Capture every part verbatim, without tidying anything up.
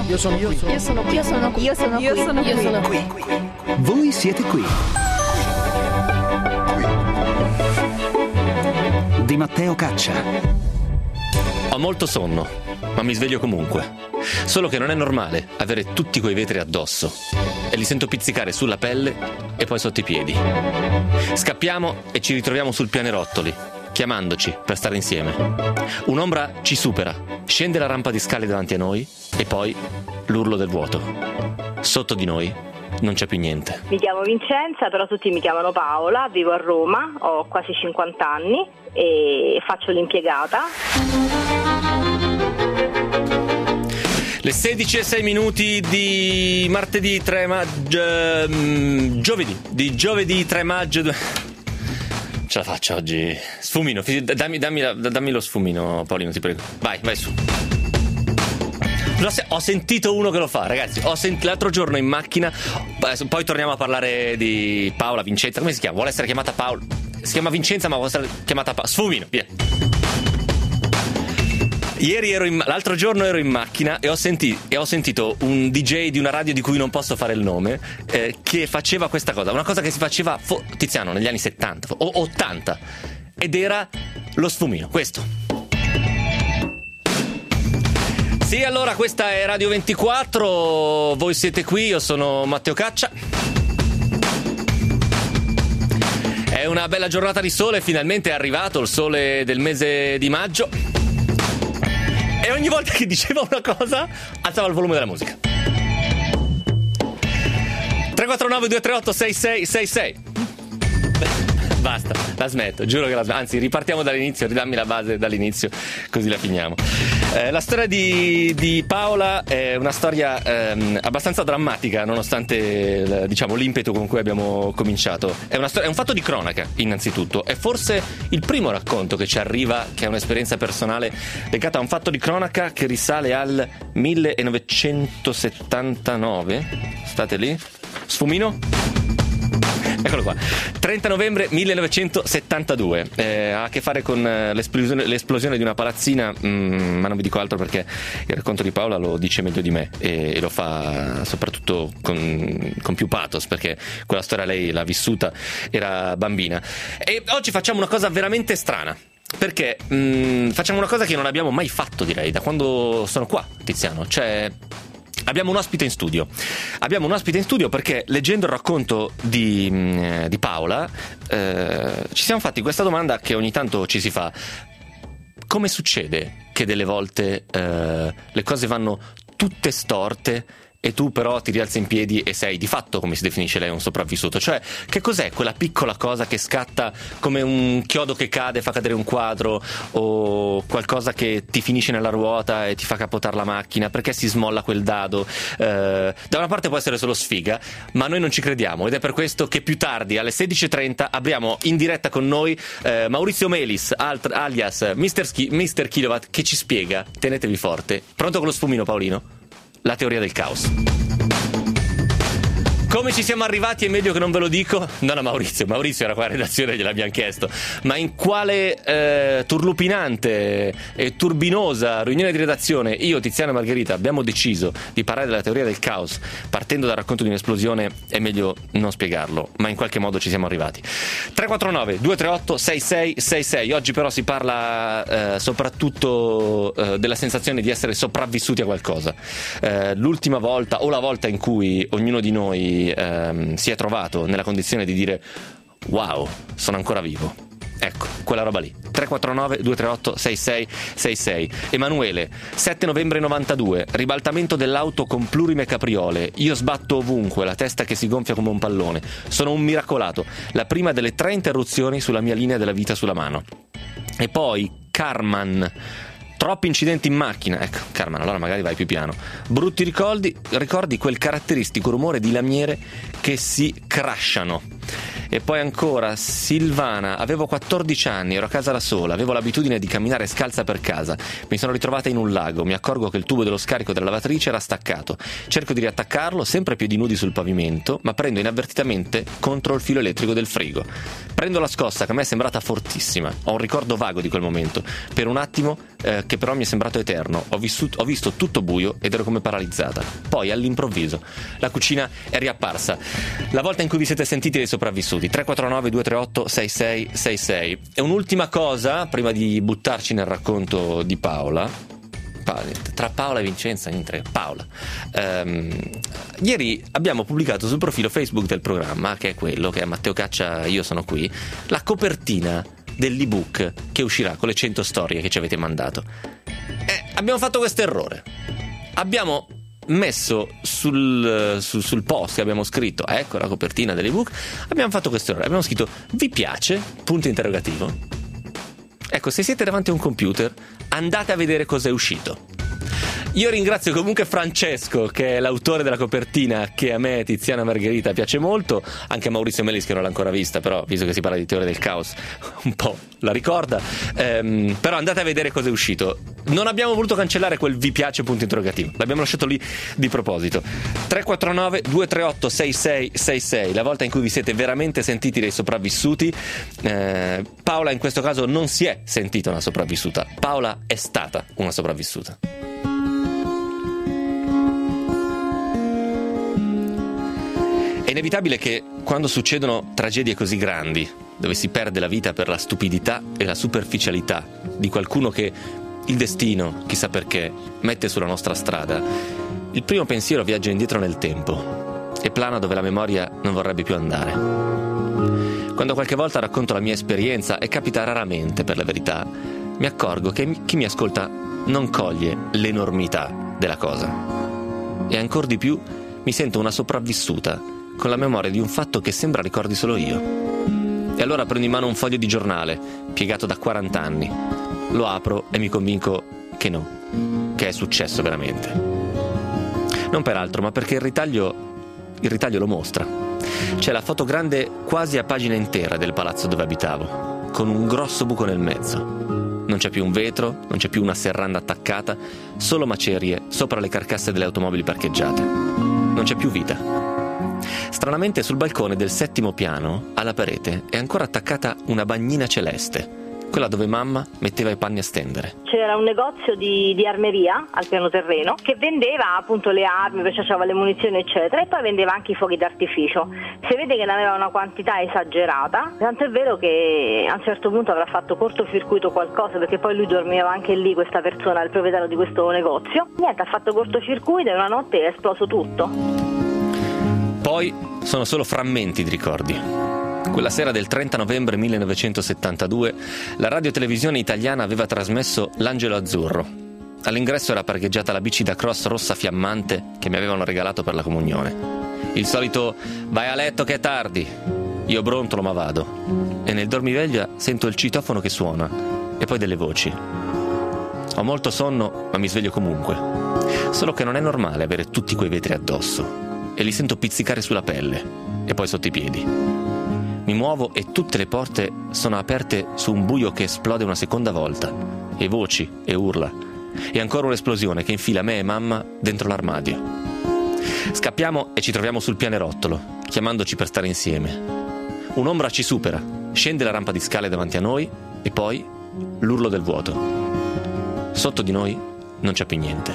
Io sono qui. Io sono qui. Io sono qui. Io sono qui. Io sono qui. Io sono qui. Voi siete qui. Di Matteo Caccia. Ho molto sonno, ma mi sveglio comunque. Solo che non è normale avere tutti quei vetri addosso e li sento pizzicare sulla pelle e poi sotto i piedi. Scappiamo e ci ritroviamo sul pianerottoli, chiamandoci per stare insieme. Un'ombra ci supera, scende la rampa di scale davanti a noi e poi l'urlo del vuoto. Sotto di noi non c'è più niente. Mi chiamo Vincenza, però tutti mi chiamano Paola, vivo a Roma, ho quasi cinquanta anni e faccio l'impiegata. Le sedici e sei minuti di martedì tre maggio, giovedì, di giovedì tre maggio. Ce la faccio oggi. Sfumino, dammi, dammi, dammi lo sfumino, Paolino, ti prego. Vai, vai su. Ho sentito uno che lo fa, ragazzi. Ho sentito l'altro giorno in macchina. Poi torniamo a parlare di Paola, Vincenza. Come si chiama? Vuole essere chiamata Paola? Si chiama Vincenza, ma vuole essere chiamata Paola. Sfumino, via. Ieri ero in, l'altro giorno ero in macchina e ho, senti, e ho sentito un D J di una radio di cui non posso fare il nome eh, che faceva questa cosa, una cosa che si faceva fo- Tiziano negli anni settanta o ottanta, ed era lo sfumino, questo. Sì, allora questa è Radio ventiquattro, voi siete qui, io sono Matteo Caccia. È una bella giornata di sole, finalmente è arrivato il sole del mese di maggio. E ogni volta che diceva una cosa alzava il volume della musica. tre quattro nove due tre otto sei sei sei sei. Basta, la smetto, giuro che la smetto. Anzi, ripartiamo dall'inizio, ridammi la base dall'inizio, così la finiamo. Eh, la storia di, di Paola è una storia ehm, abbastanza drammatica, nonostante diciamo l'impeto con cui abbiamo cominciato. È, una storia, è un fatto di cronaca, innanzitutto. È forse il primo racconto che ci arriva, che è un'esperienza personale legata a un fatto di cronaca che risale al millenovecentosettantanove. State lì? Sfumino? Eccolo qua, trenta novembre millenovecentosettantadue, eh, ha a che fare con l'esplosione, l'esplosione di una palazzina, mm, ma non vi dico altro perché il racconto di Paola lo dice meglio di me e, e lo fa soprattutto con, con più pathos, perché quella storia lei l'ha vissuta, era bambina. E oggi facciamo una cosa veramente strana, perché mh, facciamo una cosa che non abbiamo mai fatto, direi, da quando sono qua, Tiziano, cioè... Abbiamo un ospite in studio. Abbiamo un ospite in studio perché, leggendo il racconto di, di Paola, eh, ci siamo fatti questa domanda che ogni tanto ci si fa: come succede che delle volte eh, le cose vanno tutte storte e tu però ti rialzi in piedi e sei di fatto, come si definisce lei, un sopravvissuto? Cioè, che cos'è quella piccola cosa che scatta come un chiodo che cade, fa cadere un quadro, o qualcosa che ti finisce nella ruota e ti fa capotare la macchina? Perché si smolla quel dado? Eh, da una parte può essere solo sfiga, ma noi non ci crediamo, ed è per questo che più tardi, alle sedici e trenta, apriamo in diretta con noi eh, Maurizio Melis, alt- alias mister Ski- mister Kilowatt, che ci spiega, tenetevi forte, pronto con lo sfumino, Paolino? La teoria del caos. Come ci siamo arrivati è meglio che non ve lo dico. Non a Maurizio, Maurizio era qua in redazione, gliel'abbiamo chiesto. Ma in quale eh, turlupinante e turbinosa riunione di redazione io, Tiziano e Margherita abbiamo deciso di parlare della teoria del caos partendo dal racconto di un'esplosione, è meglio non spiegarlo, ma in qualche modo ci siamo arrivati. tre quattro nove due tre otto sei sei sei sei. Oggi però si parla eh, soprattutto eh, della sensazione di essere sopravvissuti a qualcosa. Eh, l'ultima volta, o la volta in cui ognuno di noi Ehm, si è trovato nella condizione di dire wow, sono ancora vivo. Ecco, quella roba lì. tre quattro nove due tre otto sei sei sei sei. Emanuele, sette novembre novantadue, ribaltamento dell'auto con plurime capriole. Io sbatto ovunque, la testa che si gonfia come un pallone. Sono un miracolato. La prima delle tre interruzioni sulla mia linea della vita sulla mano. E poi Carman. Troppi incidenti in macchina, ecco, Carmen, allora magari vai più piano. Brutti ricordi, ricordi quel caratteristico rumore di lamiere che si crashano. E poi ancora Silvana, avevo quattordici anni, ero a casa da sola, avevo l'abitudine di camminare scalza per casa, mi sono ritrovata in un lago, mi accorgo che il tubo dello scarico della lavatrice era staccato, cerco di riattaccarlo, sempre a piedi nudi sul pavimento, ma prendo inavvertitamente contro il filo elettrico del frigo. Prendo la scossa che a me è sembrata fortissima, ho un ricordo vago di quel momento, per un attimo eh, che però mi è sembrato eterno. Ho, vissuto, ho visto tutto buio ed ero come paralizzata. Poi all'improvviso la cucina è riapparsa. La volta in cui vi siete sentiti dei sopravvissuti. Tre quattro nove due tre otto sei sei sei sei. E un'ultima cosa prima di buttarci nel racconto di Paola. Tra Paola e Vincenza, niente, Paola. Um, ieri abbiamo pubblicato sul profilo Facebook del programma, che è quello che è Matteo Caccia, io sono qui, la copertina dell'ebook che uscirà con le cento storie che ci avete mandato. E abbiamo fatto questo errore. Abbiamo messo sul, sul, sul post che abbiamo scritto, ecco la copertina dell'ebook, abbiamo fatto questo errore. Abbiamo scritto vi piace? Punto interrogativo. Ecco, se siete davanti a un computer, andate a vedere cosa è uscito. Io ringrazio comunque Francesco, che è l'autore della copertina, che a me, Tiziana Margherita, piace molto, anche a Maurizio Melis, che non l'ha ancora vista, però visto che si parla di teoria del caos un po' la ricorda. Ehm, però andate a vedere cosa è uscito. Non abbiamo voluto cancellare quel vi piace punto interrogativo, l'abbiamo lasciato lì di proposito. Tre quattro nove due tre otto sei sei sei sei, la volta in cui vi siete veramente sentiti dei sopravvissuti. eh, Paola in questo caso non si è sentita una sopravvissuta, Paola è stata una sopravvissuta. È inevitabile che quando succedono tragedie così grandi, dove si perde la vita per la stupidità e la superficialità di qualcuno che il destino, chissà perché, mette sulla nostra strada, il primo pensiero viaggia indietro nel tempo e plana dove la memoria non vorrebbe più andare. Quando qualche volta racconto la mia esperienza, e capita raramente per la verità, mi accorgo che chi mi ascolta non coglie l'enormità della cosa. E ancor di più mi sento una sopravvissuta con la memoria di un fatto che sembra ricordi solo io. E allora prendo in mano un foglio di giornale, piegato da quaranta anni, lo apro e mi convinco che no, che è successo veramente. Non per altro, ma perché il ritaglio, il ritaglio lo mostra. C'è la foto grande quasi a pagina intera del palazzo dove abitavo, con un grosso buco nel mezzo. Non c'è più un vetro, non c'è più una serranda attaccata, solo macerie sopra le carcasse delle automobili parcheggiate. Non c'è più vita. Stranamente sul balcone del settimo piano, alla parete, è ancora attaccata una bagnina celeste, quella dove mamma metteva i panni a stendere. C'era un negozio di, di armeria al piano terreno che vendeva appunto le armi, perché c'aveva le munizioni eccetera, e poi vendeva anche i fuochi d'artificio. Si vede che ne aveva una quantità esagerata, tanto è vero che a un certo punto avrà fatto cortocircuito qualcosa, perché poi lui dormiva anche lì, questa persona, il proprietario di questo negozio. Niente, ha fatto cortocircuito e una notte è esploso tutto. Poi sono solo frammenti di ricordi. Quella sera del trenta novembre millenovecentosettantadue la radiotelevisione italiana aveva trasmesso L'Angelo Azzurro. All'ingresso era parcheggiata la bici da cross rossa fiammante che mi avevano regalato per la comunione. Il solito vai a letto che è tardi. Io brontolo ma vado. E nel dormiveglia sento il citofono che suona e poi delle voci. Ho molto sonno ma mi sveglio comunque. Solo che non è normale avere tutti quei vetri addosso. E li sento pizzicare sulla pelle e poi sotto i piedi. Mi muovo e tutte le porte sono aperte su un buio che esplode una seconda volta, e voci e urla, e ancora un'esplosione che infila me e mamma dentro l'armadio. Scappiamo e ci troviamo sul pianerottolo, chiamandoci per stare insieme. Un'ombra ci supera, scende la rampa di scale davanti a noi e poi l'urlo del vuoto. Sotto di noi non c'è più niente.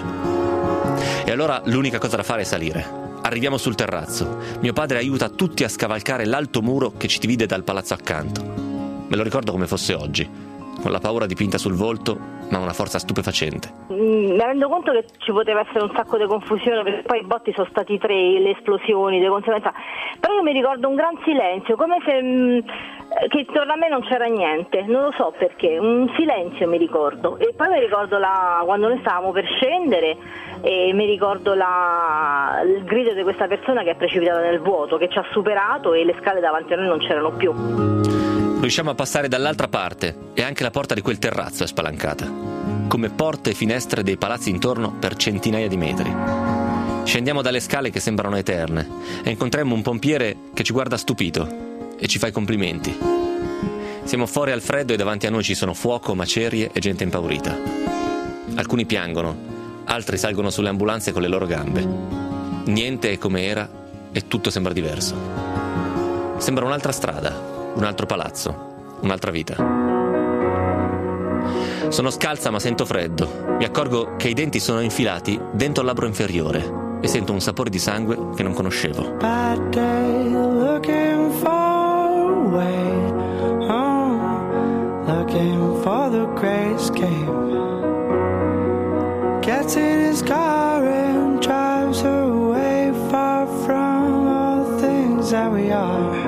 E allora l'unica cosa da fare è salire. Arriviamo sul terrazzo. Mio padre aiuta tutti a scavalcare l'alto muro che ci divide dal palazzo accanto. Me lo ricordo come fosse oggi, con la paura dipinta sul volto, ma una forza stupefacente. Mi rendo conto che ci poteva essere un sacco di confusione, perché poi i botti sono stati tre, le esplosioni, di conseguenza. Però io mi ricordo un gran silenzio, come se mh, che intorno a me non c'era niente, non lo so perché, un silenzio mi ricordo. E poi mi ricordo la, quando noi stavamo per scendere, e mi ricordo la, il grido di questa persona che è precipitata nel vuoto, che ci ha superato e le scale davanti a noi non c'erano più. Riusciamo a passare dall'altra parte e anche la porta di quel terrazzo è spalancata, come porte e finestre dei palazzi intorno per centinaia di metri. Scendiamo dalle scale che sembrano eterne e incontriamo un pompiere che ci guarda stupito e ci fa i complimenti. Siamo fuori al freddo e davanti a noi ci sono fuoco, macerie e gente impaurita. Alcuni piangono, altri salgono sulle ambulanze con le loro gambe. Niente è come era e tutto sembra diverso. Sembra un'altra strada, un altro palazzo, un'altra vita. Sono scalza ma sento freddo. Mi accorgo che i denti sono infilati dentro il labbro inferiore e sento un sapore di sangue che non conoscevo. Bad day, looking for a way home, looking for the great escape. Gets in his car and drives away, far from all the things that we are.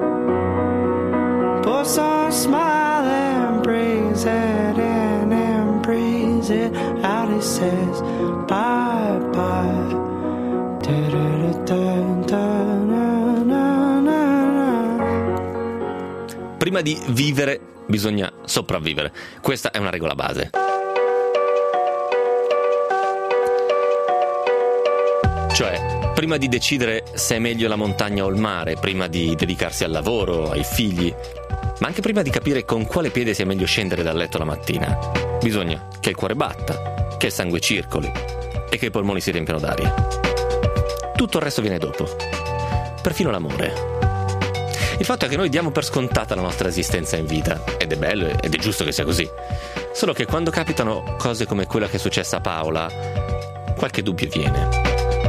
Puts on a smile and breathes it in and breathes it out. He says bye bye. Prima di vivere bisogna sopravvivere. Questa è una regola base. Cioè, prima di decidere se è meglio la montagna o il mare, prima di dedicarsi al lavoro, ai figli, ma anche prima di capire con quale piede sia meglio scendere dal letto la mattina, bisogna che il cuore batta, che il sangue circoli e che i polmoni si riempiano d'aria. Tutto il resto viene dopo, perfino l'amore. Il fatto è che noi diamo per scontata la nostra esistenza in vita, ed è bello ed è giusto che sia così. Solo che quando capitano cose come quella che è successa a Paola, qualche dubbio viene.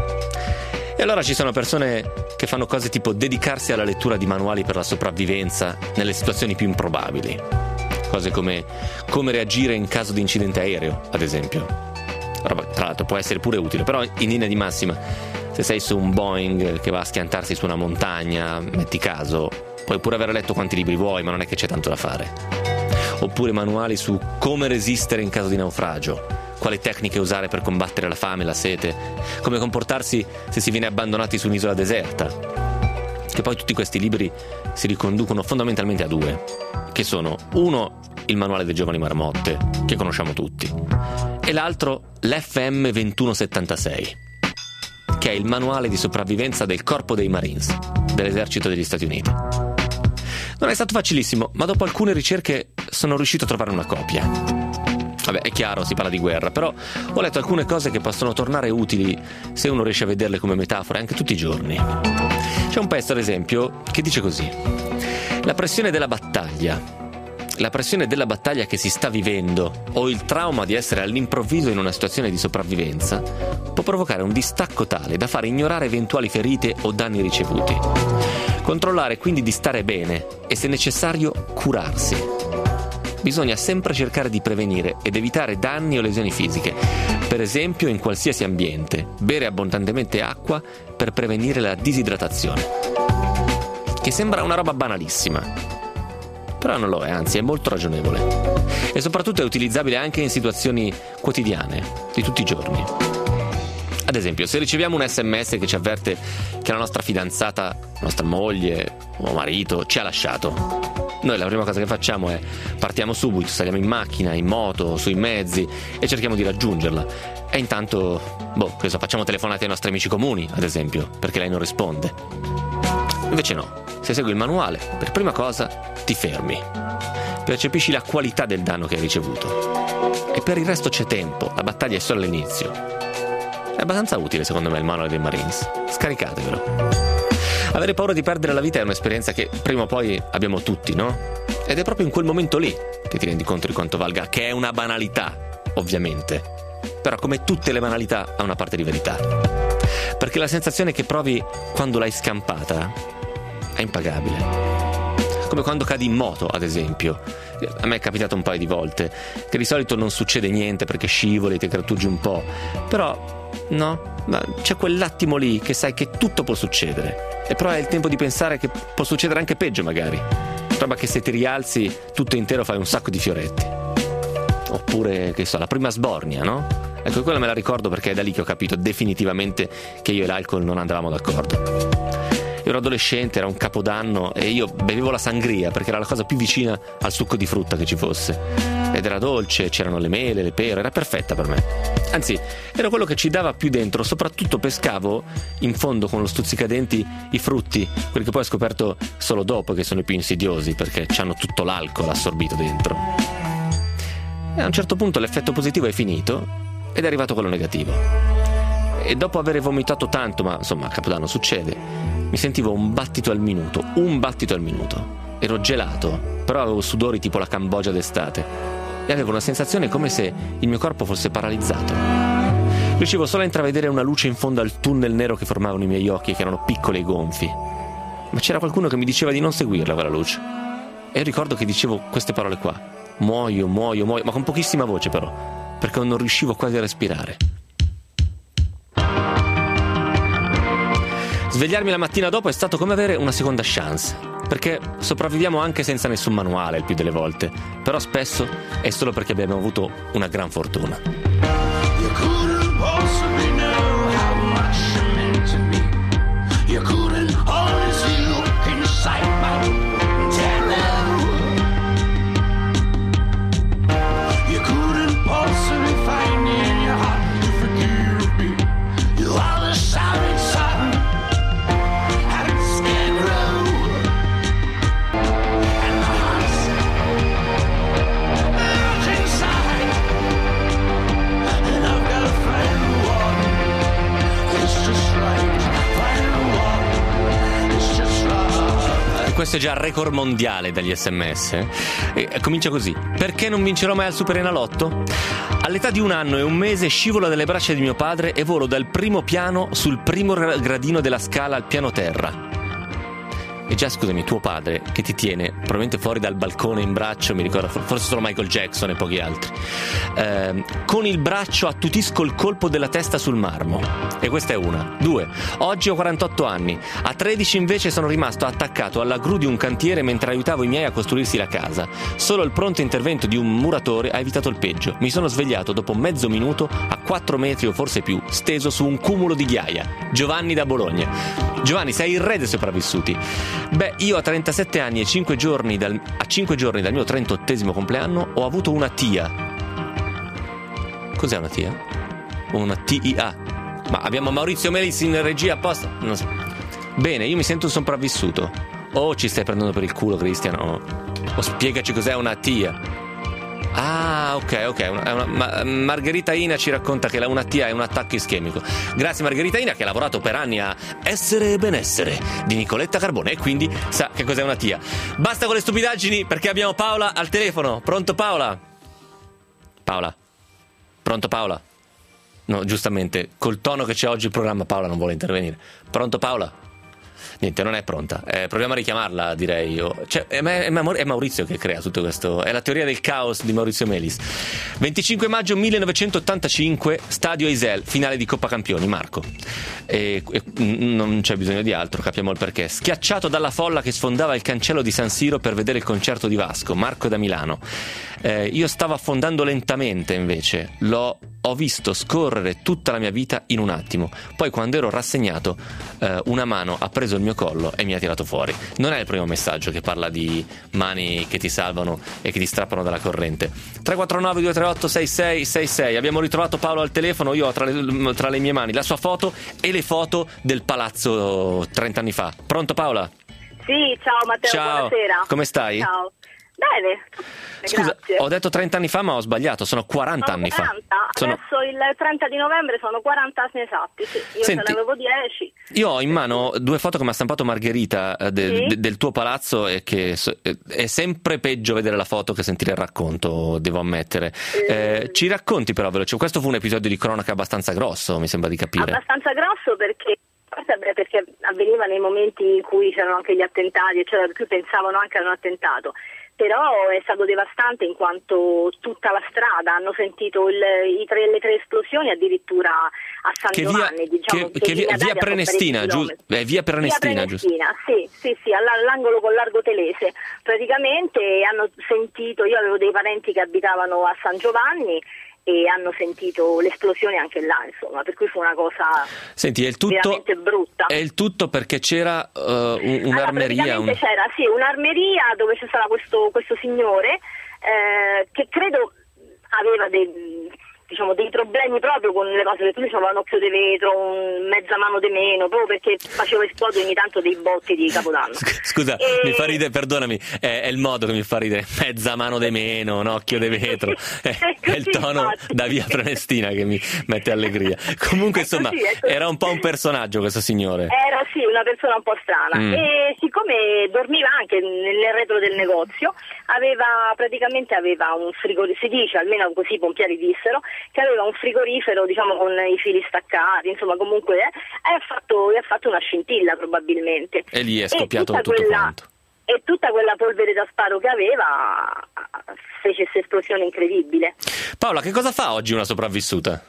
E allora ci sono persone che fanno cose tipo dedicarsi alla lettura di manuali per la sopravvivenza nelle situazioni più improbabili. Cose come come reagire in caso di incidente aereo, ad esempio. Roba, tra l'altro, può essere pure utile, però in linea di massima, se sei su un Boeing che va a schiantarsi su una montagna, metti caso, puoi pure aver letto quanti libri vuoi, ma non è che c'è tanto da fare. Oppure manuali su come resistere in caso di naufragio, quali tecniche usare per combattere la fame e la sete, come comportarsi se si viene abbandonati su un'isola deserta. Che poi tutti questi libri si riconducono fondamentalmente a due, che sono uno il manuale dei giovani marmotte, che conosciamo tutti, e l'altro l'F M ventuno settantasei, che è il manuale di sopravvivenza del Corpo dei Marines, dell'esercito degli Stati Uniti. Non è stato facilissimo, ma dopo alcune ricerche sono riuscito a trovare una copia. Vabbè, è chiaro, si parla di guerra, però ho letto alcune cose che possono tornare utili se uno riesce a vederle come metafore anche tutti i giorni. C'è un pezzo, ad esempio, che dice così: la pressione della battaglia, la pressione della battaglia che si sta vivendo o il trauma di essere all'improvviso in una situazione di sopravvivenza può provocare un distacco tale da fare ignorare eventuali ferite o danni ricevuti. Controllare quindi di stare bene e, se necessario, curarsi. Bisogna sempre cercare di prevenire ed evitare danni o lesioni fisiche, per esempio in qualsiasi ambiente, bere abbondantemente acqua per prevenire la disidratazione. Che sembra una roba banalissima, però non lo è, anzi è molto ragionevole, e soprattutto è utilizzabile anche in situazioni quotidiane, di tutti i giorni. Ad esempio, se riceviamo un sms che ci avverte che la nostra fidanzata, nostra moglie o marito ci ha lasciato, noi la prima cosa che facciamo è partiamo subito, saliamo in macchina, in moto, sui mezzi e cerchiamo di raggiungerla. E intanto, boh, questo, facciamo telefonate ai nostri amici comuni, ad esempio, perché lei non risponde. Invece no, se segui il manuale, per prima cosa ti fermi, percepisci la qualità del danno che hai ricevuto e per il resto c'è tempo, la battaglia è solo all'inizio. È abbastanza utile secondo me il manuale dei Marines, scaricatevelo. Avere paura di perdere la vita è un'esperienza che prima o poi abbiamo tutti, no? Ed è proprio in quel momento lì che ti rendi conto di quanto valga, che è una banalità, ovviamente, però come tutte le banalità ha una parte di verità, perché la sensazione che provi quando l'hai scampata è impagabile. Come quando cadi in moto, ad esempio. A me è capitato un paio di volte, che di solito non succede niente perché scivoli, ti grattugi un po', però no, ma c'è quell'attimo lì che sai che tutto può succedere, e però è il tempo di pensare che può succedere anche peggio magari, roba che se ti rialzi tutto intero fai un sacco di fioretti. Oppure, che so, la prima sbornia, no? Ecco, quella me la ricordo perché è da lì che ho capito definitivamente che io e l'alcol non andavamo d'accordo. Io ero adolescente, era un capodanno e io bevevo la sangria perché era la cosa più vicina al succo di frutta che ci fosse, ed era dolce, c'erano le mele, le pere, era perfetta per me. Anzi, era quello che ci dava più dentro, soprattutto pescavo in fondo con lo stuzzicadenti i frutti, quelli che poi ho scoperto solo dopo che sono i più insidiosi perché hanno tutto l'alcol assorbito dentro. E a un certo punto l'effetto positivo è finito ed è arrivato quello negativo. E dopo aver vomitato tanto, ma insomma a Capodanno succede, mi sentivo un battito al minuto, un battito al minuto. Ero gelato, però avevo sudori tipo la Cambogia d'estate. e avevo una sensazione come se il mio corpo fosse paralizzato. Riuscivo solo a intravedere una luce in fondo al tunnel nero che formavano i miei occhi, che erano piccoli e gonfi. Ma c'era qualcuno che mi diceva di non seguirla quella luce. E ricordo che dicevo queste parole qua: muoio, muoio, muoio, ma con pochissima voce però, perché non riuscivo quasi a respirare. Svegliarmi la mattina dopo è stato come avere una seconda chance, perché sopravviviamo anche senza nessun manuale il più delle volte, però spesso è solo perché abbiamo avuto una gran fortuna. You couldn't possibly know how much you meant to me. You couldn't honestly look inside my terror. You couldn't possibly find in your heart to forgive me. You are the savage son and scarecrow. And my heart's hurt inside. And I've got a final one. It's just right. Final one. It's just right. Questo è già il record mondiale dagli sms. E comincia così: perché non vincerò mai al Superenalotto? All'età di un anno e un mese scivolo dalle braccia di mio padre e volo dal primo piano sul primo gradino della scala al piano terra. E già, scusami, tuo padre che ti tiene probabilmente fuori dal balcone in braccio, mi ricordo forse solo Michael Jackson e pochi altri, eh, con il braccio attutisco il colpo della testa sul marmo. E questa è una. Due, oggi ho quarantotto anni, a tredici invece sono rimasto attaccato alla gru di un cantiere mentre aiutavo i miei a costruirsi la casa. Solo il pronto intervento di un muratore ha evitato il peggio. Mi sono svegliato dopo mezzo minuto a quattro metri o forse più, steso su un cumulo di ghiaia. Giovanni da Bologna. Giovanni, sei il re dei sopravvissuti. Beh, io a trentasette anni e cinque giorni dal, a cinque giorni dal mio trentottesimo compleanno ho avuto una tia. Cos'è una tia? Una T I A. Ma abbiamo Maurizio Melis in regia apposta? Non so. Bene, io mi sento un sopravvissuto. O ci stai prendendo per il culo, Cristian, o, o spiegaci cos'è una tia. Ah, ok, ok. Una, una, ma, Margherita Ina ci racconta che la, una tia è un attacco ischemico. Grazie Margherita Ina, che ha lavorato per anni a Essere e Benessere di Nicoletta Carbone e quindi sa che cos'è una tia. Basta con le stupidaggini perché abbiamo Paola al telefono. Pronto Paola? Paola? Pronto Paola? No, giustamente, col tono che c'è oggi il programma Paola non vuole intervenire. Pronto Paola? Niente, non è pronta. Eh, proviamo a richiamarla, direi io. Cioè, è, è, è Maurizio che crea tutto questo. È la teoria del caos di Maurizio Melis. venticinque maggio millenovecentottantacinque, Stadio Eisel, finale di Coppa Campioni, Marco. E, e non c'è bisogno di altro, capiamo il perché. Schiacciato dalla folla che sfondava il cancello di San Siro per vedere il concerto di Vasco, Marco da Milano. Eh, io stavo affondando lentamente, invece. L'ho ho visto scorrere tutta la mia vita in un attimo. Poi, quando ero rassegnato, eh, una mano ha preso il mio collo e mi ha tirato fuori. Non è il primo messaggio che parla di mani che ti salvano e che ti strappano dalla corrente. tre quattro nove due tre otto sei sei sei sei. Abbiamo ritrovato Paolo al telefono. Io ho tra le, tra le mie mani la sua foto e le foto del palazzo trenta anni fa. Pronto Paola? Sì, ciao Matteo, ciao. Buonasera. Come stai? Ciao. Bene, scusa, grazie. Ho detto trenta anni fa ma ho sbagliato, sono quaranta sono anni quaranta. fa. Sono... Adesso il trenta di novembre sono quaranta anni esatti, sì. Io Senti, ce ne avevo dieci. Io ho in mano due foto che mi ha stampato Margherita eh, de, sì? de, del tuo palazzo e che so, eh, è sempre peggio vedere la foto che sentire il racconto, devo ammettere. Eh, mm. Ci racconti però veloce, questo fu un episodio di cronaca abbastanza grosso, mi sembra di capire. Abbastanza grosso perché... perché avveniva nei momenti in cui c'erano anche gli attentati, eccetera, per cui pensavano anche ad un attentato. Però è stato devastante in quanto tutta la strada hanno sentito il, i tre, le tre esplosioni addirittura a San che Giovanni, via, diciamo che, che via, via Prenestina, giusto? Eh, via Prenestina, giusto? Sì, sì, sì, all'angolo con Largo Telese. Praticamente hanno sentito, io avevo dei parenti che abitavano a San Giovanni e hanno sentito l'esplosione anche là, insomma, per cui fu una cosa Senti, è il tutto, veramente brutta. È il tutto perché c'era uh, un'armeria. Allora, un... c'era, sì, un'armeria dove c'era questo, questo signore eh, che credo aveva dei, diciamo dei problemi proprio con le cose, perché lui aveva un occhio di vetro, un mezza mano di meno, proprio perché facevo esplodere ogni tanto dei botti di Capodanno. Scusa, e... mi fa ridere, perdonami, è, è il modo che mi fa ridere, mezza mano di meno, un occhio di vetro, è, è il tono da via Prenestina che mi mette allegria. Comunque insomma era un po' un personaggio questo signore. Era sì, una persona un po' strana mm. e siccome dormiva anche nel retro del negozio, aveva praticamente aveva un frigorifero, si dice, almeno così i pompieri dissero, che aveva un frigorifero diciamo con i fili staccati, insomma comunque eh, ha fatto, ha fatto una scintilla probabilmente. E lì è scoppiato tutto quella, quanto. E tutta quella polvere da sparo che aveva fece questa esplosione incredibile. Paola, che cosa fa oggi una sopravvissuta?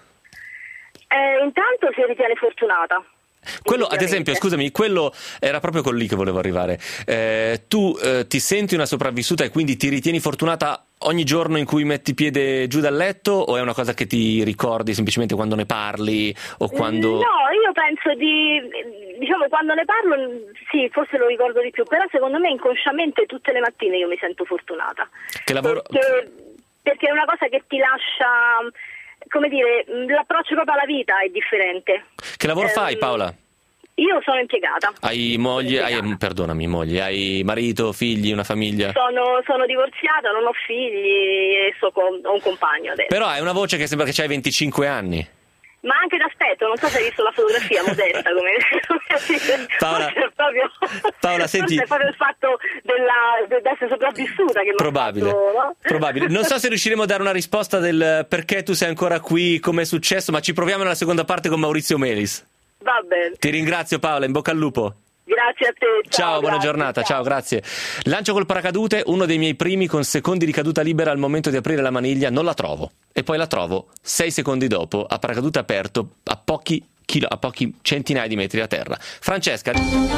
Eh, intanto si ritiene fortunata. Quello, ad esempio, scusami, quello era proprio con lì che volevo arrivare. Eh, tu eh, ti senti una sopravvissuta e quindi ti ritieni fortunata ogni giorno in cui metti piede giù dal letto, o è una cosa che ti ricordi semplicemente quando ne parli o quando... No, io penso di, diciamo, quando ne parlo sì, forse lo ricordo di più, però secondo me inconsciamente tutte le mattine io mi sento fortunata. Che lavoro... Perché, perché è una cosa che ti lascia... come dire, l'approccio proprio alla vita è differente. Che lavoro eh, fai, Paola? Io sono impiegata. Hai moglie, hai, perdonami, moglie, hai marito, figli, una famiglia? Sono, sono divorziata, non ho figli e so, ho un compagno adesso. Però hai una voce che sembra che c'hai venticinque anni. Ma anche d'aspetto, non so se hai visto la fotografia modesta come, come Paola, proprio, Paola senti, è proprio il fatto della, de, d'essere sopravvissuta che probabile, fatto, no? probabile. Non so se riusciremo a dare una risposta del perché tu sei ancora qui, come è successo, ma ci proviamo nella seconda parte con Maurizio Melis. Va bene. Ti ringrazio Paola, in bocca al lupo. Grazie a te. Ciao, ciao buona grazie, giornata, ciao. ciao, grazie. Lancio col paracadute, uno dei miei primi con secondi di caduta libera al momento di aprire la maniglia, non la trovo. E poi la trovo sei secondi dopo, a paracadute aperto, a pochi, chilo, a pochi centinaia di metri da terra. Francesca.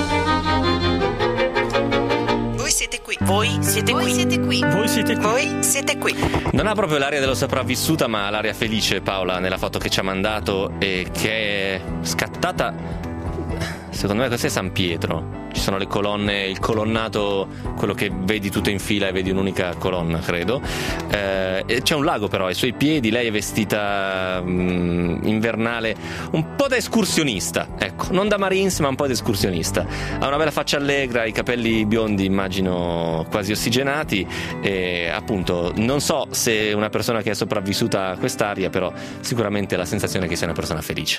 Voi siete qui. Voi siete qui. Voi siete qui. Voi siete qui. Voi siete qui. Non ha proprio l'aria dello sopravvissuta, ma l'aria felice, Paola, nella foto che ci ha mandato e che è scattata. Secondo me questo è San Pietro. Ci sono le colonne, il colonnato, quello che vedi tutto in fila e vedi un'unica colonna, credo. Eh, e c'è un lago però ai suoi piedi, lei è vestita mh, invernale, un po' da escursionista, ecco, non da Marines ma un po' da escursionista. Ha una bella faccia allegra, i capelli biondi immagino quasi ossigenati e appunto non so se una persona che è sopravvissuta a quest'aria, però sicuramente la sensazione è che sia una persona felice.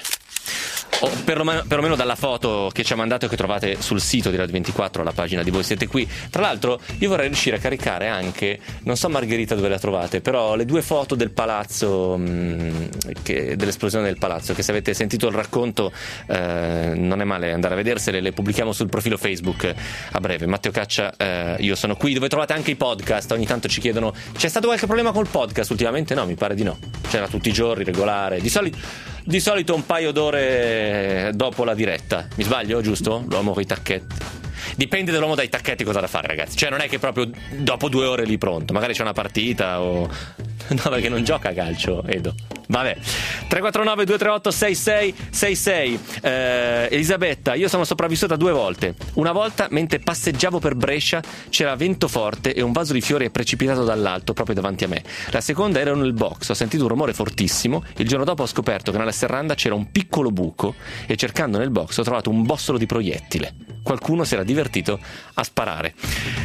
O perlomeno, perlomeno dalla foto che ci ha mandato e che trovate sul sito di Radio ventiquattro, alla pagina di Voi Siete Qui. Tra l'altro io vorrei riuscire a caricare anche, non so Margherita dove la trovate, però le due foto del palazzo, mh, che, dell'esplosione del palazzo, che se avete sentito il racconto eh, non è male andare a vedersele, le pubblichiamo sul profilo Facebook a breve. Matteo Caccia, eh, io sono qui, dove trovate anche i podcast. Ogni tanto ci chiedono, c'è stato qualche problema col podcast ultimamente? No, mi pare di no, c'era tutti i giorni, regolare, di solito Di solito un paio d'ore dopo la diretta. Mi sbaglio, giusto? L'uomo con i tacchetti. Dipende dall'uomo dai tacchetti cosa da fare, ragazzi. Cioè non è che proprio dopo due ore lì pronto. Magari c'è una partita o... No, perché non gioca a calcio, Edo. Vabbè. tre quattro nove due tre otto sei sei sei sei. eh, Elisabetta, io sono sopravvissuta due volte. Una volta mentre passeggiavo per Brescia c'era vento forte e un vaso di fiori è precipitato dall'alto proprio davanti a me. La seconda ero nel box, ho sentito un rumore fortissimo. Il giorno dopo ho scoperto che nella serranda c'era un piccolo buco e cercando nel box ho trovato un bossolo di proiettile. Qualcuno si era divertito a sparare.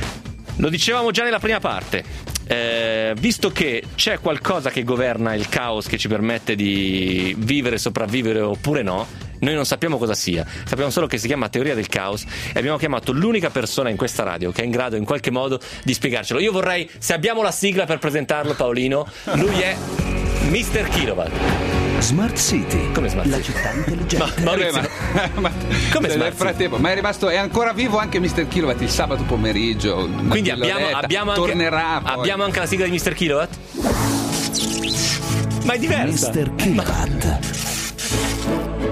Lo dicevamo già nella prima parte, eh, visto che c'è qualcosa che governa il caos, che ci permette di vivere, sopravvivere oppure no, noi non sappiamo cosa sia, sappiamo solo che si chiama teoria del caos e abbiamo chiamato l'unica persona in questa radio che è in grado in qualche modo di spiegarcelo. Io vorrei, se abbiamo la sigla per presentarlo, Paolino, lui è mister Kilowatt. Smart City. Come Smart la City? città intelligente. Ma, Maurizio, eh, ma, ma, come nel frattempo, ma è rimasto, è ancora vivo anche mister Kilowatt il sabato pomeriggio. Quindi abbiamo, abbiamo, anche, tornerà poi. abbiamo anche la sigla di mister Kilowatt? Ma è diversa. mister Kilowatt. Ma...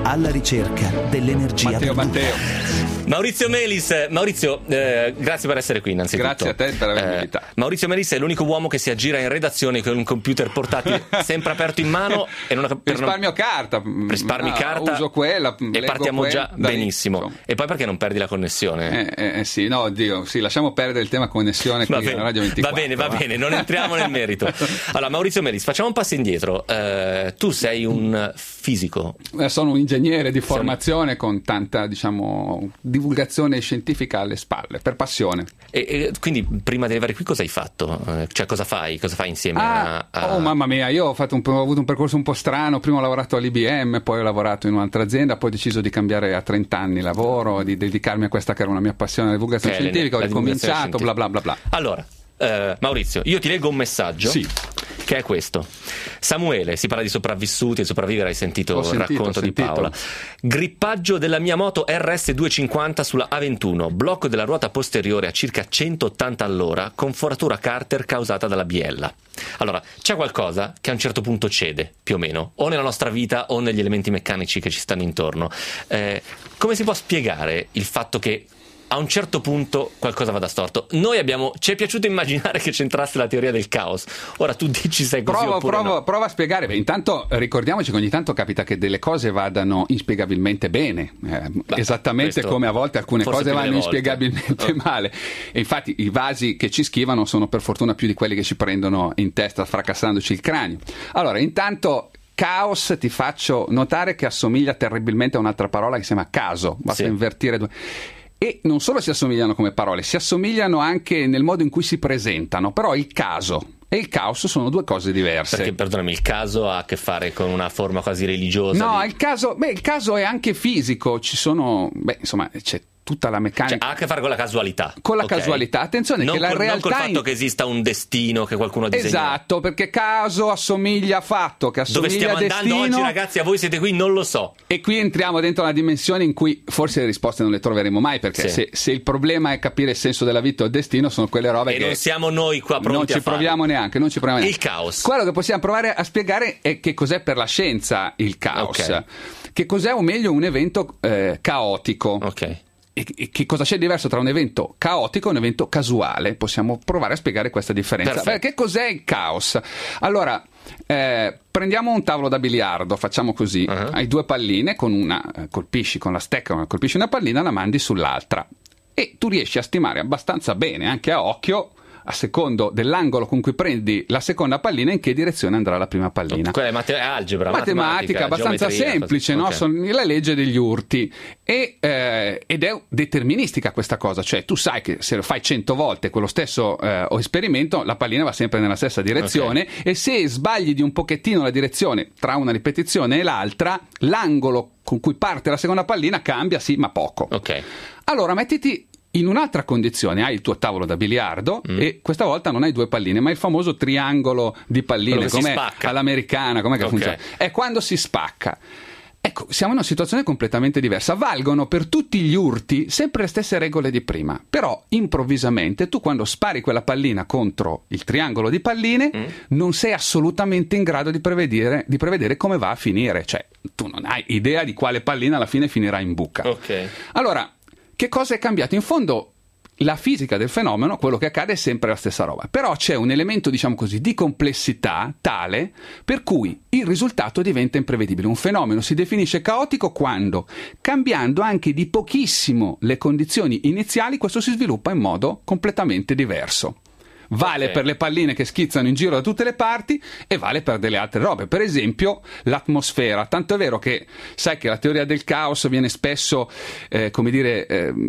alla ricerca dell'energia Matteo, perduta. Matteo. Maurizio Melis, Maurizio, eh, grazie per essere qui innanzitutto. Grazie a te per avermi Eh, invitato. Maurizio Melis è l'unico uomo che si aggira in redazione con un computer portatile sempre aperto in mano e non per non- Risparmio carta. risparmi Ah, carta uso quella, e leggo partiamo quella, già dai, benissimo. insomma. E poi perché non perdi la connessione? Eh, eh, eh, sì, no, oddio, sì, lasciamo perdere il tema connessione Va qui bene, a Radio va ventiquattro. bene, va va. bene, non entriamo nel merito. Allora, Maurizio Melis, facciamo un passo indietro. Eh, tu sei un fisico. Eh, Sono un ingegnere di formazione con tanta, diciamo, divulgazione scientifica alle spalle, per passione. E, e quindi prima di arrivare qui cosa hai fatto? Eh, Cioè cosa fai? Cosa fai insieme Ah, a, a- oh mamma mia, io ho, fatto un, ho avuto un percorso un po' strano, prima ho lavorato all'I B M, poi ho lavorato in un'altra azienda, poi ho deciso di cambiare a trenta anni lavoro, di dedicarmi a questa che era una mia passione, la divulgazione Eh, le- scientifica, ho la divulgazione ricominciato, bla bla bla bla. Allora, eh, Maurizio, io ti leggo un messaggio. Sì. Che è questo. Samuele, si parla di sopravvissuti e sopravvivere, hai sentito Ho il sentito, racconto ho di sentito. Paola. Grippaggio della mia moto R S duecentocinquanta sulla A ventuno, blocco della ruota posteriore a circa centottanta all'ora con foratura Carter causata dalla biella. Allora, c'è qualcosa che a un certo punto cede, più o meno, o nella nostra vita o negli elementi meccanici che ci stanno intorno. Eh, come si può spiegare il fatto che a un certo punto qualcosa vada storto? Noi abbiamo, ci è piaciuto immaginare che c'entrasse la teoria del caos. Ora tu dici se è così Provo, oppure provo, no. prova a spiegare. Beh, intanto ricordiamoci che ogni tanto capita che delle cose vadano inspiegabilmente bene, eh, Beh, esattamente questo come a volte alcune forse cose più vanno delle volte. inspiegabilmente Oh. male. E infatti i vasi che ci schivano sono per fortuna più di quelli che ci prendono in testa fracassandoci il cranio. Allora, intanto caos ti faccio notare che assomiglia terribilmente a un'altra parola che si chiama caso, basta Sì. invertire due. E non solo si assomigliano come parole, si assomigliano anche nel modo in cui si presentano, però il caso e il caos sono due cose diverse. Perché, perdonami, il caso ha a che fare con una forma quasi religiosa? No, di- il caso, beh, il caso è anche fisico, ci sono, beh, insomma, c'è tutta la Cioè, meccanica. ha a che fare con la casualità. Con la Ok. casualità. Attenzione non che la col, non realtà col fatto in- che esista un destino che qualcuno ha disegnato. Esatto, perché caso assomiglia a fatto, che Dove assomiglia stiamo a andando destino. oggi, ragazzi? A voi siete qui, non lo so. E qui entriamo dentro una dimensione in cui forse le risposte non le troveremo mai, perché Sì. se, se il problema è capire il senso della vita o il destino, sono quelle robe E che non siamo noi qua pronti non ci a farlo. proviamo neanche, non ci proviamo Il neanche. caos. Quello che possiamo provare a spiegare è che cos'è per la scienza il caos. Ok. Che cos'è, o meglio, un evento eh, caotico. Ok. E e che cosa c'è di diverso tra un evento caotico e un evento casuale? Possiamo provare a spiegare questa differenza. Perfetto. Beh, che cos'è il caos? Allora, eh, prendiamo un tavolo da biliardo, facciamo così. Uh-huh. Hai due palline, con una eh, colpisci con la stecca, colpisci una pallina, la mandi sull'altra. E tu riesci a stimare abbastanza bene, anche a occhio, a secondo dell'angolo con cui prendi la seconda pallina, in che direzione andrà la prima pallina. Quella è mate- algebra, Matematica, matematica, abbastanza geometria, semplice, così. no? Ok. Sono la legge degli urti. E, eh, ed è deterministica questa cosa, cioè tu sai che se lo fai cento volte quello stesso eh, esperimento, la pallina va sempre nella stessa direzione, e se sbagli di un pochettino la direzione tra una ripetizione e l'altra, l'angolo con cui parte la seconda pallina cambia, sì, ma poco. Ok. Allora mettiti in un'altra condizione, hai il tuo tavolo da biliardo Mm. e questa volta non hai due palline, ma il famoso triangolo di palline, Quello che si com'è spacca. all'americana, com'è che Ok. funziona? È quando si spacca. Ecco, siamo in una situazione completamente diversa. Valgono per tutti gli urti sempre le stesse regole di prima, però improvvisamente tu, quando spari quella pallina contro il triangolo di palline, Mm. non sei assolutamente in grado di prevedere, di prevedere come va a finire, cioè tu non hai idea di quale pallina alla fine finirà in buca. Ok. Allora, che cosa è cambiato? In fondo la fisica del fenomeno, quello che accade è sempre la stessa roba, però c'è un elemento, diciamo così, di complessità tale per cui il risultato diventa imprevedibile. Un fenomeno si definisce caotico quando, cambiando anche di pochissimo le condizioni iniziali, questo si sviluppa in modo completamente diverso. Vale Ok. per le palline che schizzano in giro da tutte le parti e vale per delle altre robe, per esempio l'atmosfera. Tanto è vero che sai che la teoria del caos viene spesso eh, come dire ehm,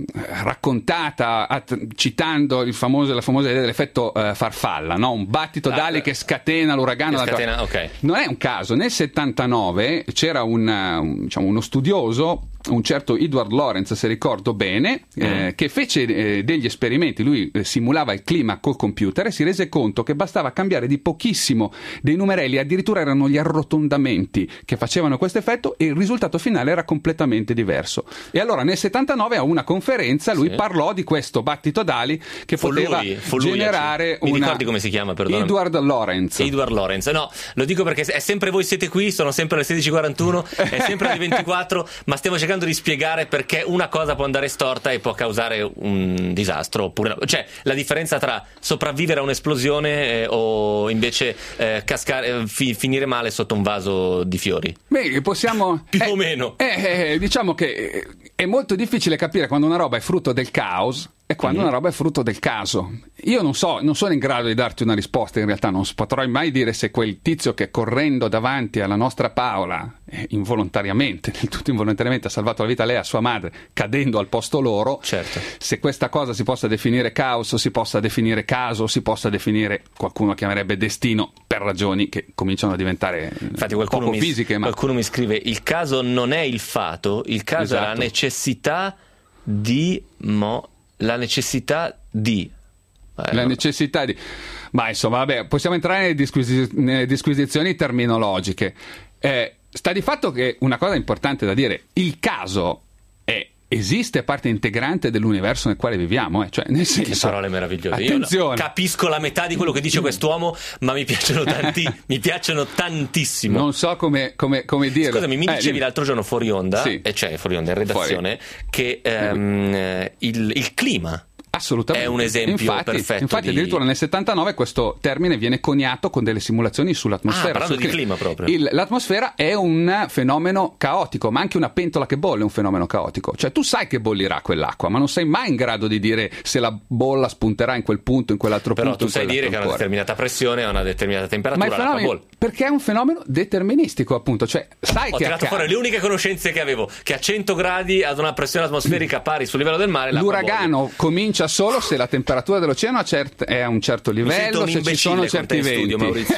raccontata at- citando il famoso, la famosa idea dell'effetto eh, farfalla, no? Un battito Ah, d'ali eh, che scatena l'uragano. che scatena, ok. Non è un caso, nel settantanove c'era un, un, diciamo, uno studioso, un certo Edward Lorenz, se ricordo bene, eh, che fece eh, degli esperimenti. Lui eh, simulava il clima prima col computer e si rese conto che bastava cambiare di pochissimo dei numerelli, addirittura erano gli arrotondamenti che facevano questo effetto e il risultato finale era completamente diverso. E allora nel settantanove a una conferenza lui Sì. parlò di questo battito d'ali che Fu poteva lui, fu lui, generare Mi una... ricordi come si chiama, perdonami? Edward Lorenz. Edward Lorenz, no, lo dico perché è sempre voi siete qui, sono sempre alle sedici e quarantuno, è sempre alle ventiquattro, ma stiamo cercando di spiegare perché una cosa può andare storta e può causare un disastro, oppure no. Cioè la differenza tra sopravvivere a un'esplosione eh, o invece eh, cascare, eh, fi- finire male sotto un vaso di fiori. Beh, possiamo... Più eh, o meno. eh, eh, diciamo che è molto difficile capire quando una roba è frutto del caos e quando Mm. una roba è frutto del caso. Io non so, non sono in grado di darti una risposta, in realtà non potrò mai dire se quel tizio che correndo davanti alla nostra Paola, eh, involontariamente, del tutto involontariamente ha salvato la vita a lei e a sua madre, cadendo al posto loro, Certo. se questa cosa si possa definire caos, o si possa definire caso, o si possa definire, qualcuno chiamerebbe destino, per ragioni che cominciano a diventare Infatti qualcuno, poco mi, fisiche, ma... qualcuno mi scrive: il caso non è il fato, il caso è la Esatto. necessità di mo, la necessità di eh, la no. necessità di... Ma insomma, vabbè, possiamo entrare nelle, disquisi- nelle disquisizioni terminologiche. Eh, sta di fatto che una cosa importante da dire, il caso è, esiste parte integrante dell'universo nel quale viviamo, eh? Cioè, nel senso, Che parole meravigliose. attenzione. Io no- capisco la metà di quello che dice quest'uomo, ma mi piacciono tanti, mi piacciono tantissimo. Non so come, come, come dirlo. Scusami, mi Eh, dicevi dimmi. l'altro giorno fuori onda, Sì. e cioè fuori onda in redazione, che ehm, eh, il, il clima Assolutamente. è un esempio infatti, perfetto Infatti, di- addirittura nel settantanove questo termine viene coniato con delle simulazioni sull'atmosfera. Ah, parlando sul di clima proprio. Il- l'atmosfera è un fenomeno caotico, ma anche una pentola che bolle è un fenomeno caotico. Cioè, tu sai che bollirà quell'acqua, ma non sei mai in grado di dire se la bolla spunterà in quel punto, in quell'altro Però punto. tu in sai dire che a una quell'altro ancora. determinata pressione, a una determinata Ma temperatura il l'acqua fenomeno, bolle. perché è un fenomeno deterministico, appunto. Cioè, sai Ho che tirato accade. fuori le uniche conoscenze che avevo, che a cento gradi ad una pressione atmosferica pari sul livello del mare l'acqua bolle. L'uragano comincia solo se la temperatura dell'oceano a cert- è a un certo sento livello, un se ci imbecille sono con certi te in venti. studio, Maurizio.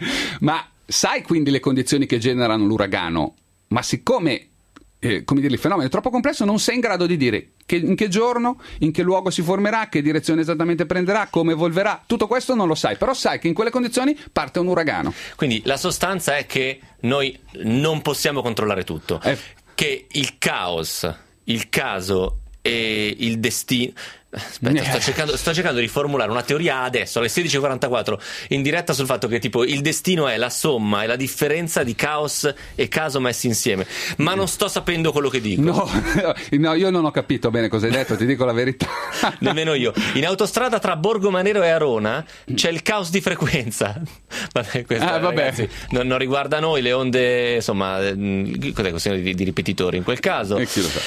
Ma sai quindi le condizioni che generano l'uragano? Ma siccome eh, come dire, il fenomeno è troppo complesso, non sei in grado di dire che, in che giorno, in che luogo si formerà, che direzione esattamente prenderà, come evolverà. Tutto questo non lo sai, però sai che in quelle condizioni parte un uragano. Quindi la sostanza è che noi non possiamo controllare tutto, Eh. che il caos, il caso e il destino... Aspetta, sto cercando, sto cercando di formulare una teoria adesso alle sedici e quarantaquattro in diretta sul fatto che tipo il destino è la somma e la differenza di caos e caso messi insieme, ma non sto sapendo quello che dico. No, no, io non ho capito bene cosa hai detto, ti dico la verità. Nemmeno io. In autostrada tra Borgo Manero e Arona c'è il caos di frequenza. Vabbè, questo, Ah, vabbè. ragazzi, non, non riguarda noi, le onde, insomma, mh, cos'è questione di, di ripetitori in quel caso. Eh, chi lo sa.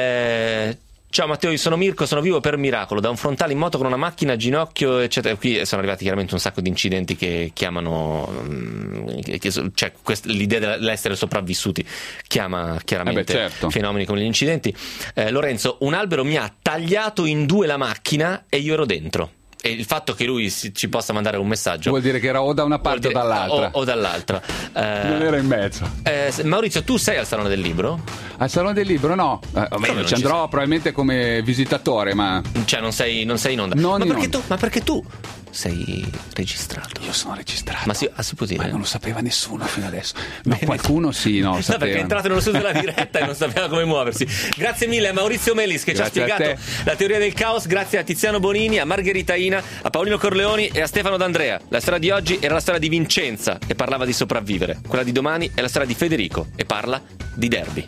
Eh, Ciao Matteo, io sono Mirko, sono vivo per miracolo, da un frontale in moto con una macchina, ginocchio, eccetera. Qui sono arrivati chiaramente un sacco di incidenti che chiamano, mm, che- che- cioè quest- l'idea dell'essere sopravvissuti chiama chiaramente Eh beh, certo. fenomeni come gli incidenti. Eh, Lorenzo, un albero mi ha tagliato in due la macchina e io ero dentro. E il fatto che lui si- ci possa mandare un messaggio Vuol dire che era o da una parte o vuol dire- dall'altra. o, o dall'altra. Eh, Non era in mezzo. eh, Maurizio, tu sei al Salone del Libro? Al Salone del Libro no, eh, non ci ci andrò sei? probabilmente come visitatore, ma Cioè non sei, non sei in onda? Non ma, in perché onda. Tu, ma perché tu sei registrato? io sono registrato. Ma si, ah, si può dire? Ma non lo sapeva nessuno fino adesso. No, qualcuno sì, no, lo No, perché è sapeva. entrato nello studio della diretta e non sapeva come muoversi. Grazie mille a Maurizio Melis che Grazie ci ha a spiegato te. la teoria del caos, grazie a Tiziano Bonini, a Margherita Ina, a Paolino Corleoni e a Stefano D'Andrea. La storia di oggi era la storia di Vincenza e parlava di sopravvivere. Quella di domani è la storia di Federico e parla di derby.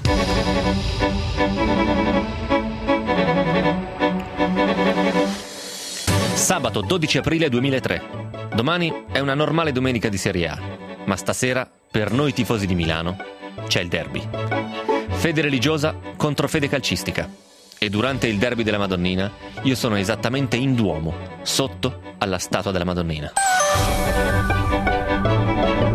Sabato dodici aprile duemilatré. Domani è una normale domenica di Serie A, ma stasera, per noi tifosi di Milano, c'è il derby. Fede religiosa contro fede calcistica. E durante il derby della Madonnina, io sono esattamente in Duomo, sotto alla statua della Madonnina.